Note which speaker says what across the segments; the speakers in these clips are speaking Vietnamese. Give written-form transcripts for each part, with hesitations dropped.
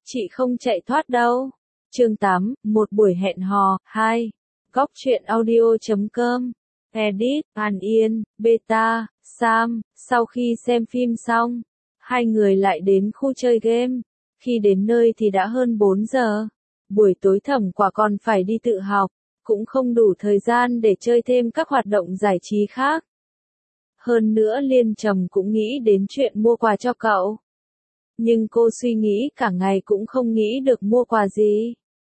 Speaker 1: chị không chạy thoát đâu. Chương 8, một buổi hẹn hò, 2. Góc truyện audio.com. Edit, An Yên, Beta, Sam. Sau khi xem phim xong, hai người lại đến khu chơi game. Khi đến nơi thì đã hơn 4 giờ. Buổi tối Thẩm Quả còn phải đi tự học, cũng không đủ thời gian để chơi thêm các hoạt động giải trí khác. Hơn nữa Liên Trầm cũng nghĩ đến chuyện mua quà cho cậu. Nhưng cô suy nghĩ cả ngày cũng không nghĩ được mua quà gì.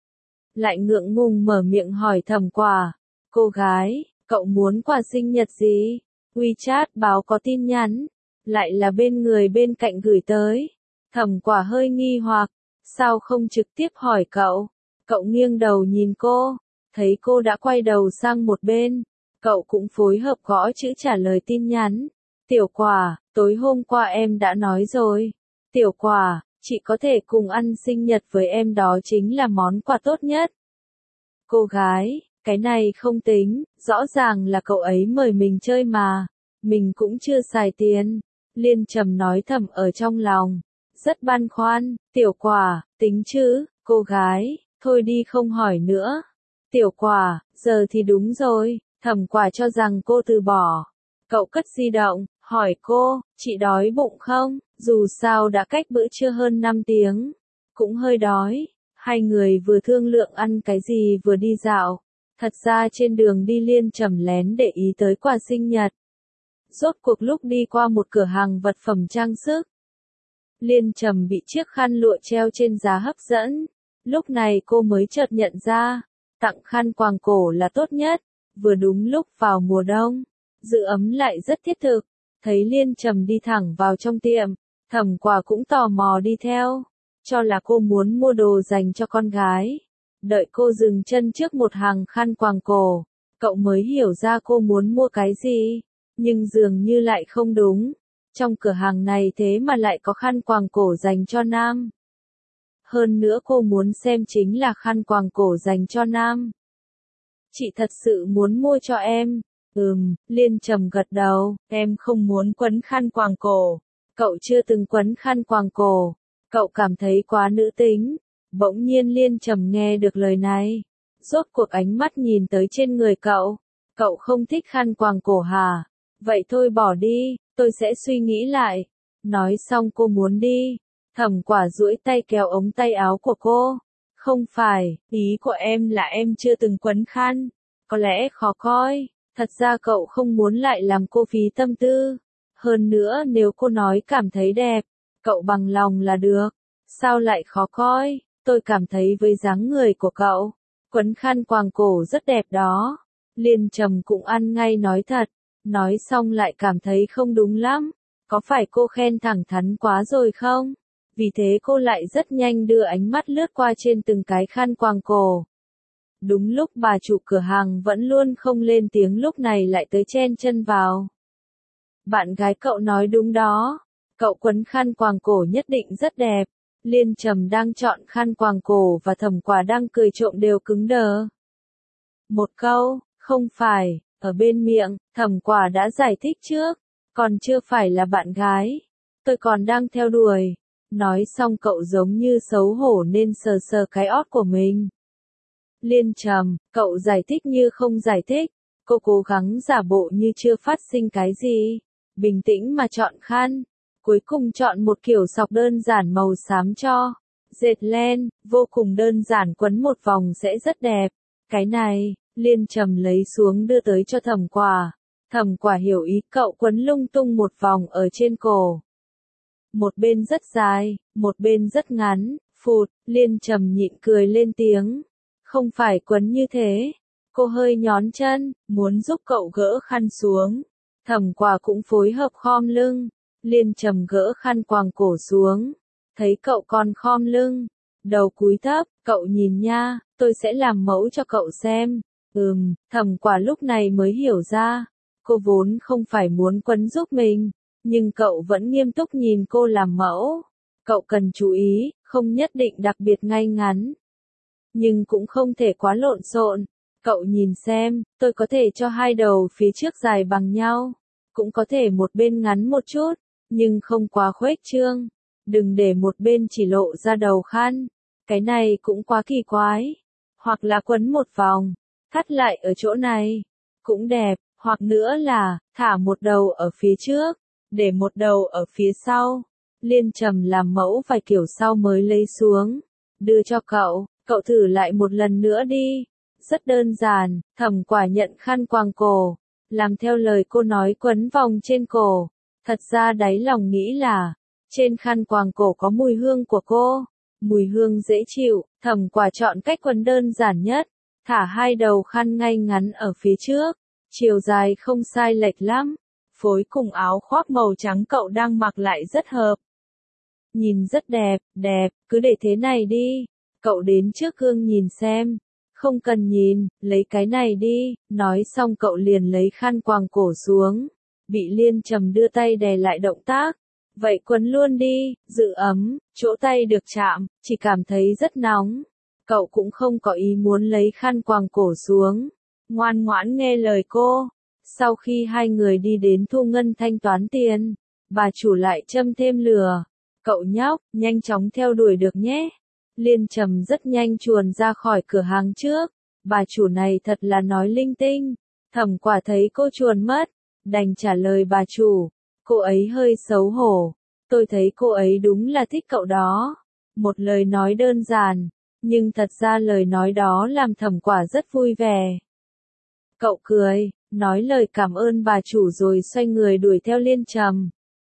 Speaker 1: Lại ngượng ngùng mở miệng hỏi Thẩm Quả, cô gái, cậu muốn quà sinh nhật gì? WeChat báo có tin nhắn, lại là bên người bên cạnh gửi tới. Thẩm Quả hơi nghi hoặc, sao không trực tiếp hỏi cậu? Cậu nghiêng đầu nhìn cô, thấy cô đã quay đầu sang một bên. Cậu cũng phối hợp gõ chữ trả lời tin nhắn. Tiểu Quả, tối hôm qua em đã nói rồi. Tiểu Quả, chị có thể cùng ăn sinh nhật với em, đó chính là món quà tốt nhất. Cô gái, cái này không tính, rõ ràng là cậu ấy mời mình chơi mà. Mình cũng chưa xài tiền. Liên Trầm nói thầm ở trong lòng. Rất băn khoăn, Tiểu Quả, tính chứ, cô gái, thôi đi không hỏi nữa. Tiểu Quả, giờ thì đúng rồi. Thẩm Quả cho rằng cô từ bỏ. Cậu cất di động, hỏi cô, chị đói bụng không? Dù sao đã cách bữa trưa hơn 5 tiếng. Cũng hơi đói. Hai người vừa thương lượng ăn cái gì vừa đi dạo. Thật ra trên đường đi Liên Trầm lén để ý tới quà sinh nhật. Rốt cuộc lúc đi qua một cửa hàng vật phẩm trang sức, Liên Trầm bị chiếc khăn lụa treo trên giá hấp dẫn. Lúc này cô mới chợt nhận ra, tặng khăn quàng cổ là tốt nhất. Vừa đúng lúc vào mùa đông, giữ ấm lại rất thiết thực. Thấy Liên Trầm đi thẳng vào trong tiệm, Thẩm Quả cũng tò mò đi theo, cho là cô muốn mua đồ dành cho con gái. Đợi cô dừng chân trước một hàng khăn quàng cổ, cậu mới hiểu ra cô muốn mua cái gì, nhưng dường như lại không đúng. Trong cửa hàng này thế mà lại có khăn quàng cổ dành cho nam. Hơn nữa cô muốn xem chính là khăn quàng cổ dành cho nam. Chị thật sự muốn mua cho em. Liên Trầm gật đầu, em không muốn quấn khăn quàng cổ. Cậu chưa từng quấn khăn quàng cổ. Cậu cảm thấy quá nữ tính. Bỗng nhiên Liên Trầm nghe được lời này. Rốt cuộc ánh mắt nhìn tới trên người cậu. Cậu không thích khăn quàng cổ hả? Vậy thôi bỏ đi, tôi sẽ suy nghĩ lại. Nói xong cô muốn đi. Thẩm Quả duỗi tay kéo ống tay áo của cô. Không phải, ý của em là em chưa từng quấn khăn. Có lẽ khó coi. Thật ra cậu không muốn lại làm cô phí tâm tư. Hơn nữa nếu cô nói cảm thấy đẹp, cậu bằng lòng là được. Sao lại khó coi? Tôi cảm thấy với dáng người của cậu, quấn khăn quàng cổ rất đẹp đó. Liên Trầm cũng ăn ngay nói thật. Nói xong lại cảm thấy không đúng lắm. Có phải cô khen thẳng thắn quá rồi không? Vì thế cô lại rất nhanh đưa ánh mắt lướt qua trên từng cái khăn quàng cổ. Đúng lúc bà chủ cửa hàng vẫn luôn không lên tiếng lúc này lại tới chen chân vào. Bạn gái cậu nói đúng đó. Cậu quấn khăn quàng cổ nhất định rất đẹp. Liên Trầm đang chọn khăn quàng cổ và Thẩm Quả đang cười trộm đều cứng đờ. Một câu, không phải, ở bên miệng, Thẩm Quả đã giải thích trước. Còn chưa phải là bạn gái. Tôi còn đang theo đuổi. Nói xong cậu giống như xấu hổ nên sờ sờ cái ót của mình. Liên Trầm, cậu giải thích như không giải thích. Cô cố gắng giả bộ như chưa phát sinh cái gì. Bình tĩnh mà chọn khăn. Cuối cùng chọn một kiểu sọc đơn giản màu xám cho. Dệt len, vô cùng đơn giản, quấn một vòng sẽ rất đẹp. Cái này, Liên Trầm lấy xuống đưa tới cho Thẩm Quả. Thẩm Quả hiểu ý, cậu quấn lung tung một vòng ở trên cổ. Một bên rất dài, một bên rất ngắn. Phụt, Liên Trầm nhịn cười lên tiếng. Không phải quấn như thế. Cô hơi nhón chân, muốn giúp cậu gỡ khăn xuống. Thẩm Quả cũng phối hợp khom lưng. Liên Trầm gỡ khăn quàng cổ xuống. Thấy cậu còn khom lưng, đầu cúi thấp, cậu nhìn nha, tôi sẽ làm mẫu cho cậu xem. Thẩm Quả lúc này mới hiểu ra. Cô vốn không phải muốn quấn giúp mình, nhưng cậu vẫn nghiêm túc nhìn cô làm mẫu. Cậu cần chú ý, không nhất định đặc biệt ngay ngắn. Nhưng cũng không thể quá lộn xộn. Cậu nhìn xem, tôi có thể cho hai đầu phía trước dài bằng nhau. Cũng có thể một bên ngắn một chút, nhưng không quá khuếch trương. đừng để một bên chỉ lộ ra đầu khăn. Cái này cũng quá kỳ quái. Hoặc là quấn một vòng, thắt lại ở chỗ này, cũng đẹp, hoặc nữa là, thả một đầu ở phía trước, để một đầu ở phía sau. Liên Trầm làm mẫu vài kiểu sau mới lấy xuống, đưa cho cậu thử lại một lần nữa đi. Rất đơn giản, Thẩm Quả nhận khăn quàng cổ, làm theo lời cô nói quấn vòng trên cổ. Thật ra đáy lòng nghĩ là, trên khăn quàng cổ có mùi hương của cô, mùi hương dễ chịu. Thẩm Quả chọn cách quấn đơn giản nhất, thả hai đầu khăn ngay ngắn ở phía trước, chiều dài không sai lệch lắm, phối cùng áo khoác màu trắng cậu đang mặc lại rất hợp. Nhìn rất đẹp, cứ để thế này đi. Cậu đến trước gương nhìn xem. Không cần nhìn, lấy cái này đi. Nói xong cậu liền lấy khăn quàng cổ xuống. Bị Liên Trầm đưa tay đè lại động tác. Vậy quấn luôn đi, giữ ấm, chỗ tay được chạm, chỉ cảm thấy rất nóng. Cậu cũng không có ý muốn lấy khăn quàng cổ xuống. Ngoan ngoãn nghe lời cô. Sau khi hai người đi đến thu ngân thanh toán tiền, bà chủ lại châm thêm lửa. Cậu nhóc, nhanh chóng theo đuổi được nhé. Liên Trầm rất nhanh chuồn ra khỏi cửa hàng trước. Bà chủ này thật là nói linh tinh. Thẩm Quả thấy cô chuồn mất, đành trả lời bà chủ. Cô ấy hơi xấu hổ. Tôi thấy cô ấy đúng là thích cậu đó. Một lời nói đơn giản, nhưng thật ra lời nói đó làm Thẩm Quả rất vui vẻ. Cậu cười, nói lời cảm ơn bà chủ rồi xoay người đuổi theo Liên Trầm.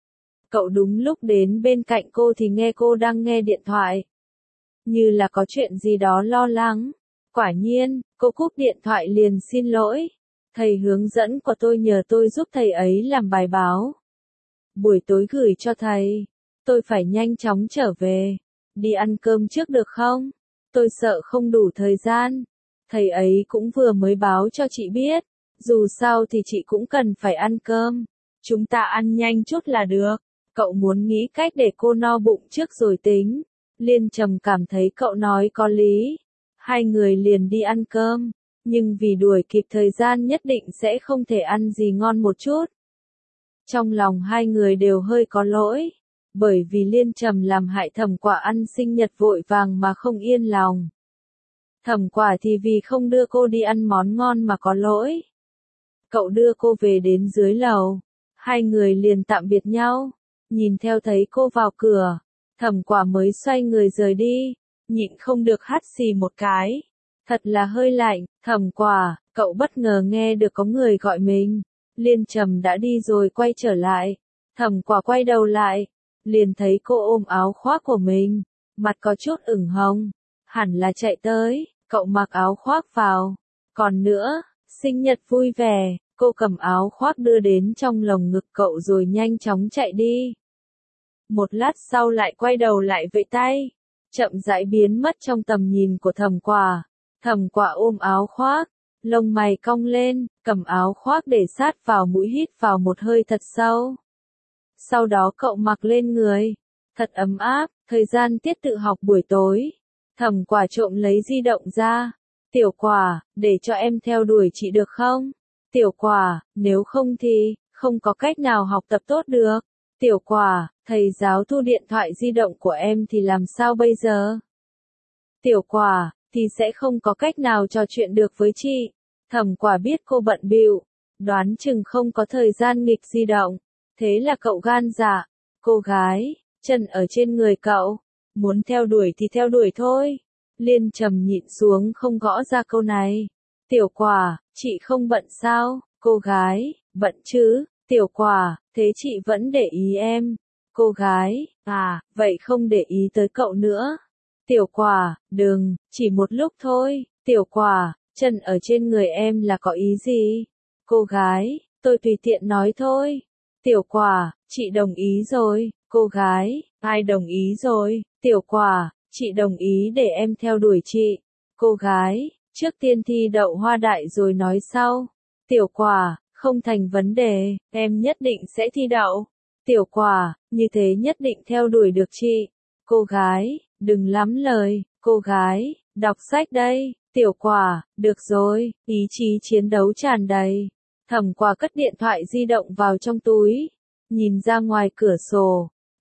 Speaker 1: Cậu đúng lúc đến bên cạnh cô thì nghe cô đang nghe điện thoại. Như là có chuyện gì đó lo lắng. Quả nhiên, cô cúp điện thoại liền xin lỗi. Thầy hướng dẫn của tôi nhờ tôi giúp thầy ấy làm bài báo. Buổi tối gửi cho thầy. Tôi phải nhanh chóng trở về. Đi ăn cơm trước được không? Tôi sợ không đủ thời gian. Thầy ấy cũng vừa mới báo cho chị biết. Dù sao thì chị cũng cần phải ăn cơm. Chúng ta ăn nhanh chút là được. Cậu muốn nghĩ cách để cô no bụng trước rồi tính. Liên Trầm cảm thấy cậu nói có lý. Hai người liền đi ăn cơm. Nhưng vì đuổi kịp thời gian nhất định sẽ không thể ăn gì ngon một chút. Trong lòng hai người đều hơi có lỗi. Bởi vì Liên Trầm làm hại Thẩm Quả ăn sinh nhật vội vàng mà không yên lòng. Thẩm Quả thì vì không đưa cô đi ăn món ngon mà có lỗi. Cậu đưa cô về đến dưới lầu. Hai người liền tạm biệt nhau. Nhìn theo thấy cô vào cửa. Thẩm Quả mới xoay người rời đi. Nhịn không được hắt xì một cái. Thật là hơi lạnh. Thẩm Quả, cậu bất ngờ nghe được có người gọi mình. Liên Trầm đã đi rồi quay trở lại. Thẩm Quả quay đầu lại. Liền thấy cô ôm áo khoác của mình. Mặt có chút ửng hồng. Hẳn là chạy tới. Cậu mặc áo khoác vào. Còn nữa, sinh nhật vui vẻ. Cô cầm áo khoác đưa đến trong lồng ngực cậu rồi nhanh chóng chạy đi. Một lát sau lại quay đầu lại vẫy tay. Chậm rãi biến mất trong tầm nhìn của Thẩm Quả. Thẩm Quả ôm áo khoác. Lông mày cong lên, cầm áo khoác để sát vào mũi hít vào một hơi thật sâu. Sau đó cậu mặc lên người. Thật ấm áp, thời gian tiết tự học buổi tối. Thẩm Quả trộm lấy di động ra. Tiểu Quả, để cho em theo đuổi chị được không? Tiểu Quả, nếu không thì, không có cách nào học tập tốt được. Tiểu Quả, thầy giáo thu điện thoại di động của em thì làm sao bây giờ? Tiểu Quả, thì sẽ không có cách nào trò chuyện được với chị. Thẩm Quả biết cô bận bịu, đoán chừng không có thời gian nghịch di động. Thế là cậu gan dạ. Cô gái, chân ở trên người cậu. Muốn theo đuổi thì theo đuổi thôi. Liên Trầm nhịn xuống không gõ ra câu này. Tiểu Quả, chị không bận sao? Cô gái, bận chứ. Tiểu Quả, thế chị vẫn để ý em. Cô gái, à, vậy không để ý tới cậu nữa. Tiểu Quả, đừng, chỉ một lúc thôi. Tiểu Quả, chân ở trên người em là có ý gì? Cô gái, tôi tùy tiện nói thôi. Tiểu Quả, chị đồng ý rồi. Cô gái, ai đồng ý rồi? Tiểu Quả, chị đồng ý để em theo đuổi chị. Cô gái, trước tiên thi đậu Hoa Đại rồi nói sau. Tiểu Quả, không thành vấn đề, em nhất định sẽ thi đậu. Tiểu Quả, như thế nhất định theo đuổi được chị. Cô gái, đừng lắm lời. Cô gái, đọc sách đây. Tiểu Quả, được rồi, ý chí chiến đấu tràn đầy. Thẩm Quả cất điện thoại di động vào trong túi. Nhìn ra ngoài cửa sổ.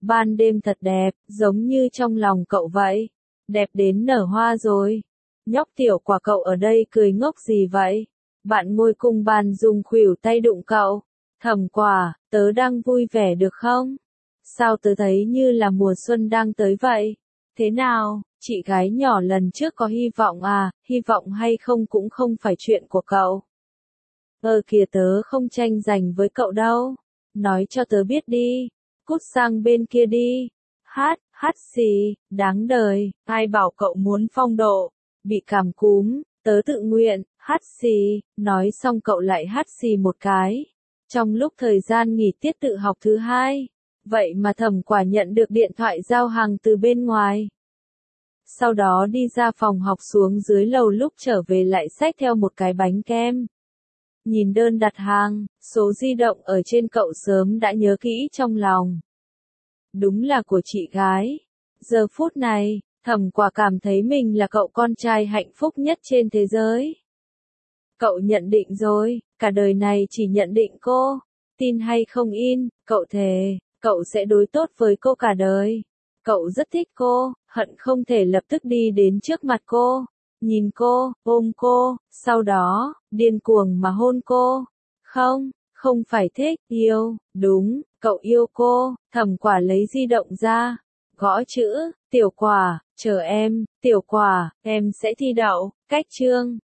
Speaker 1: ban đêm thật đẹp, giống như trong lòng cậu vậy. Đẹp đến nở hoa rồi. Nhóc tiểu quả cậu ở đây cười ngốc gì vậy? Bạn ngồi cùng bàn dùng khuỷu tay đụng cậu. Thẩm Quả, tớ đang vui vẻ được không? Sao tớ thấy như là mùa xuân đang tới vậy? Thế nào, chị gái nhỏ lần trước có hy vọng à, hy vọng hay không cũng không phải chuyện của cậu. Kìa tớ không tranh giành với cậu đâu. Nói cho tớ biết đi. Cút sang bên kia đi. Hát xì, đáng đời, ai bảo cậu muốn phong độ. Bị cảm cúm, tớ tự nguyện, hát xì, nói xong cậu lại hát xì một cái. Trong lúc thời gian nghỉ tiết tự học thứ 2. Vậy mà Thẩm Quả nhận được điện thoại giao hàng từ bên ngoài. Sau đó đi ra phòng học xuống dưới lầu lúc trở về lại xách theo một cái bánh kem. Nhìn đơn đặt hàng, số di động ở trên cậu sớm đã nhớ kỹ trong lòng. Đúng là của chị gái. Giờ phút này, Thẩm Quả cảm thấy mình là cậu con trai hạnh phúc nhất trên thế giới. Cậu nhận định rồi, cả đời này chỉ nhận định cô. Tin hay không in, cậu thề, cậu sẽ đối tốt với cô cả đời. Cậu rất thích cô, hận không thể lập tức đi đến trước mặt cô. Nhìn cô, ôm cô, sau đó, điên cuồng mà hôn cô. Không phải thích, yêu, đúng, cậu yêu cô. Thẩm Quả lấy di động ra, gõ chữ, Tiểu Quả, chờ em, Tiểu Quả, em sẽ thi đậu, cách chương.